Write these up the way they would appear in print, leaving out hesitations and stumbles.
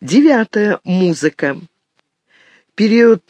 Девятое. Музыка. Период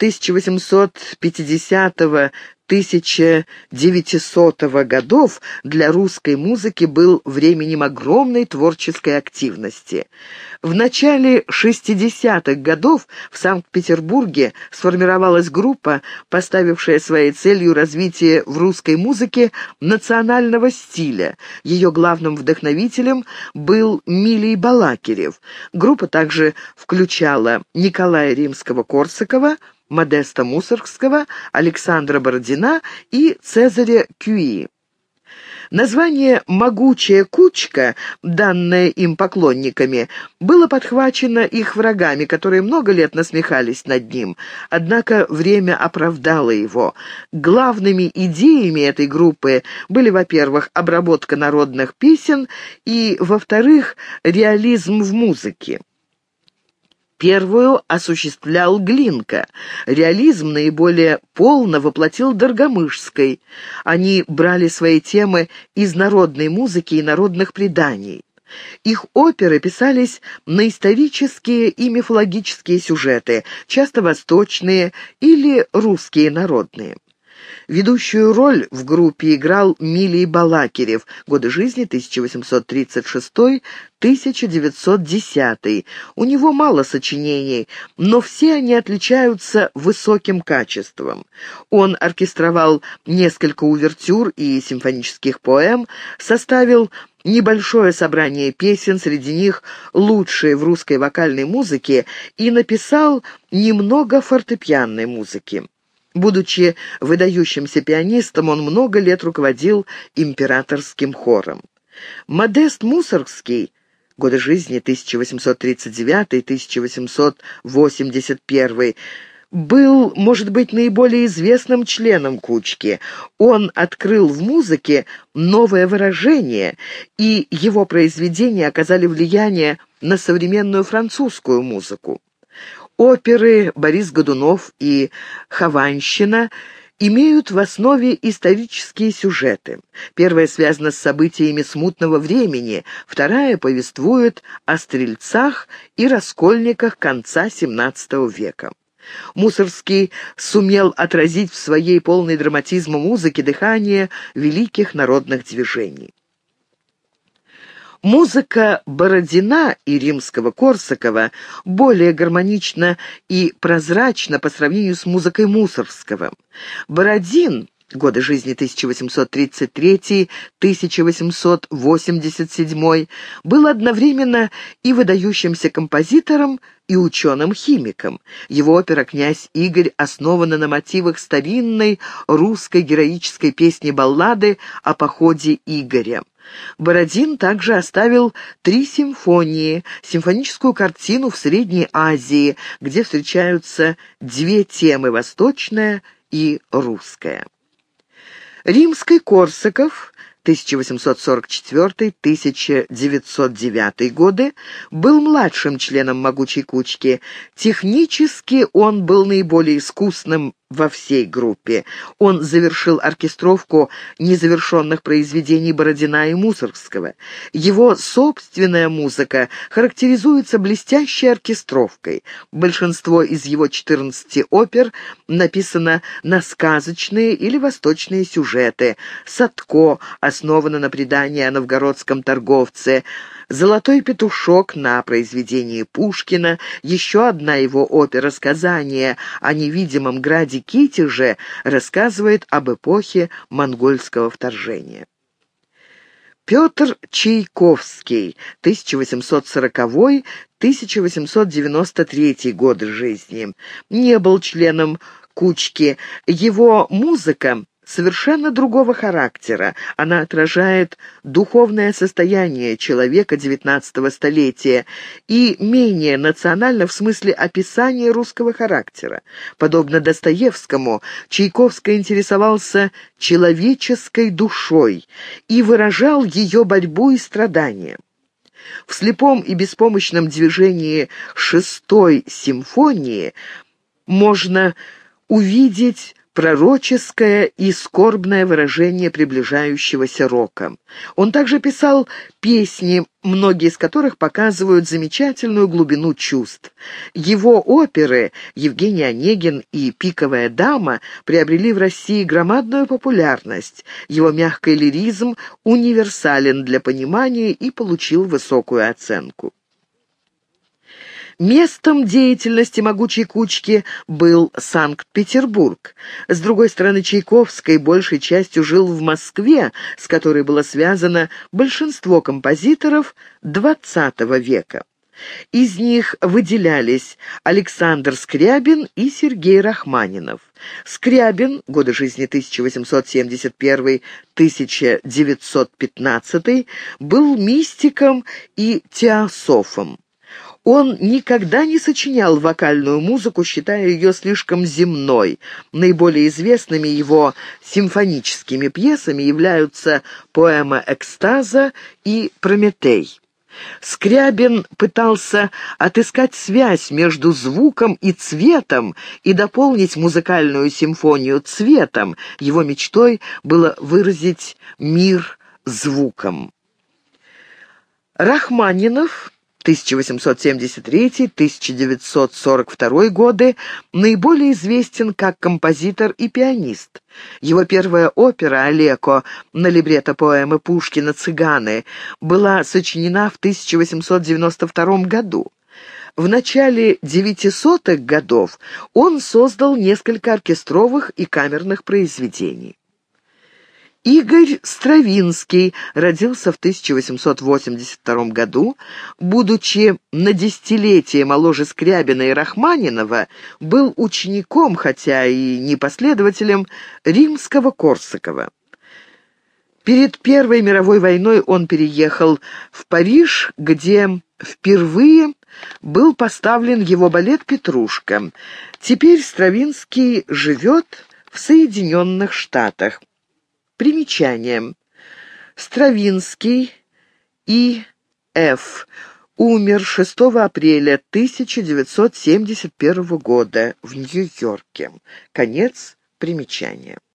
1850-1900 годов для русской музыки был временем огромной творческой активности. В начале 60-х годов в Санкт-Петербурге сформировалась группа, поставившая своей целью развитие в русской музыке национального стиля. Ее главным вдохновителем был Милий Балакирев. Группа также включала Николая Римского-Корсакова, Модеста Мусоргского, Александра Бородина и Цезаря Кюи. Название «Могучая кучка», данное им поклонниками, было подхвачено их врагами, которые много лет насмехались над ним. Однако время оправдало его. Главными идеями этой группы были, во-первых, обработка народных песен и, во-вторых, реализм в музыке. Первую осуществлял Глинка. Реализм наиболее полно воплотил Доргомышской. Они брали свои темы из народной музыки и народных преданий. Их оперы писались на исторические и мифологические сюжеты, часто восточные или русские народные. Ведущую роль в группе играл Милий Балакирев, годы жизни 1836-1910. У него мало сочинений, но все они отличаются высоким качеством. Он оркестровал несколько увертюр и симфонических поэм, составил небольшое собрание песен, среди них лучшие в русской вокальной музыке, и написал немного фортепианной музыки. Будучи выдающимся пианистом, он много лет руководил императорским хором. Модест Мусоргский, годы жизни 1839-1881, был, может быть, наиболее известным членом кучки. Он открыл в музыке новое выражение, и его произведения оказали влияние на современную французскую музыку. Оперы «Борис Годунов» и «Хованщина» имеют в основе исторические сюжеты. Первая связана с событиями смутного времени, вторая повествует о стрельцах и раскольниках конца XVII века. Мусоргский сумел отразить в своей полной драматизма музыки дыхание великих народных движений. Музыка Бородина и Римского-Корсакова более гармонична и прозрачна по сравнению с музыкой Мусоргского. Бородин, годы жизни 1833-1887, был одновременно и выдающимся композитором, и ученым-химиком. Его опера «Князь Игорь» основана на мотивах старинной русской героической песни-баллады о походе Игоря. Бородин также оставил 3 симфонии, симфоническую картину в Средней Азии, где встречаются 2 темы — восточная и русская. Римский-Корсаков 1844-1909 годы, был младшим членом «Могучей кучки». Технически он был наиболее искусным во всей группе. Он завершил оркестровку незавершенных произведений Бородина и Мусоргского. Его собственная музыка характеризуется блестящей оркестровкой. Большинство из его 14 опер написано на сказочные или восточные сюжеты. «Садко» основано на предании о новгородском торговце, «Золотой петушок» на произведении Пушкина, еще одна его опера «Сказание» о невидимом граде Китеже рассказывает об эпохе монгольского вторжения. Петр Чайковский, 1840-1893 годы жизни, не был членом кучки. Его музыка совершенно другого характера. Она отражает духовное состояние человека XIX столетия и менее национальна в смысле описания русского характера. Подобно Достоевскому, Чайковский интересовался человеческой душой и выражал ее борьбу и страдания. В слепом и беспомощном движении 6-й симфонии можно увидеть пророческое и скорбное выражение приближающегося рока. Он также писал песни, многие из которых показывают замечательную глубину чувств. Его оперы «Евгений Онегин» и «Пиковая дама» приобрели в России громадную популярность. Его мягкий лиризм универсален для понимания и получил высокую оценку. Местом деятельности «Могучей кучки» был Санкт-Петербург. С другой стороны, Чайковский большей частью жил в Москве, с которой было связано большинство композиторов XX века. Из них выделялись Александр Скрябин и Сергей Рахманинов. Скрябин, годы жизни 1871-1915, был мистиком и теософом. Он никогда не сочинял вокальную музыку, считая ее слишком земной. Наиболее известными его симфоническими пьесами являются «Поэма экстаза» и «Прометей». Скрябин пытался отыскать связь между звуком и цветом и дополнить музыкальную симфонию цветом. Его мечтой было выразить мир звуком. Рахманинов 1873-1942 годы, наиболее известен как композитор и пианист. Его первая опера «Олеко» на либретто поэмы Пушкина «Цыганы» была сочинена в 1892 году. В начале 900-х годов он создал несколько оркестровых и камерных произведений. Игорь Стравинский родился в 1882 году. Будучи на десятилетие моложе Скрябина и Рахманинова, был учеником, хотя и не последователем, Римского-Корсакова. Перед Первой мировой войной он переехал в Париж, где впервые был поставлен его балет «Петрушка». Теперь Стравинский живет в Соединенных Штатах. Примечание. Стравинский И.Ф. умер 6 апреля 1971 года в Нью-Йорке. Конец примечания.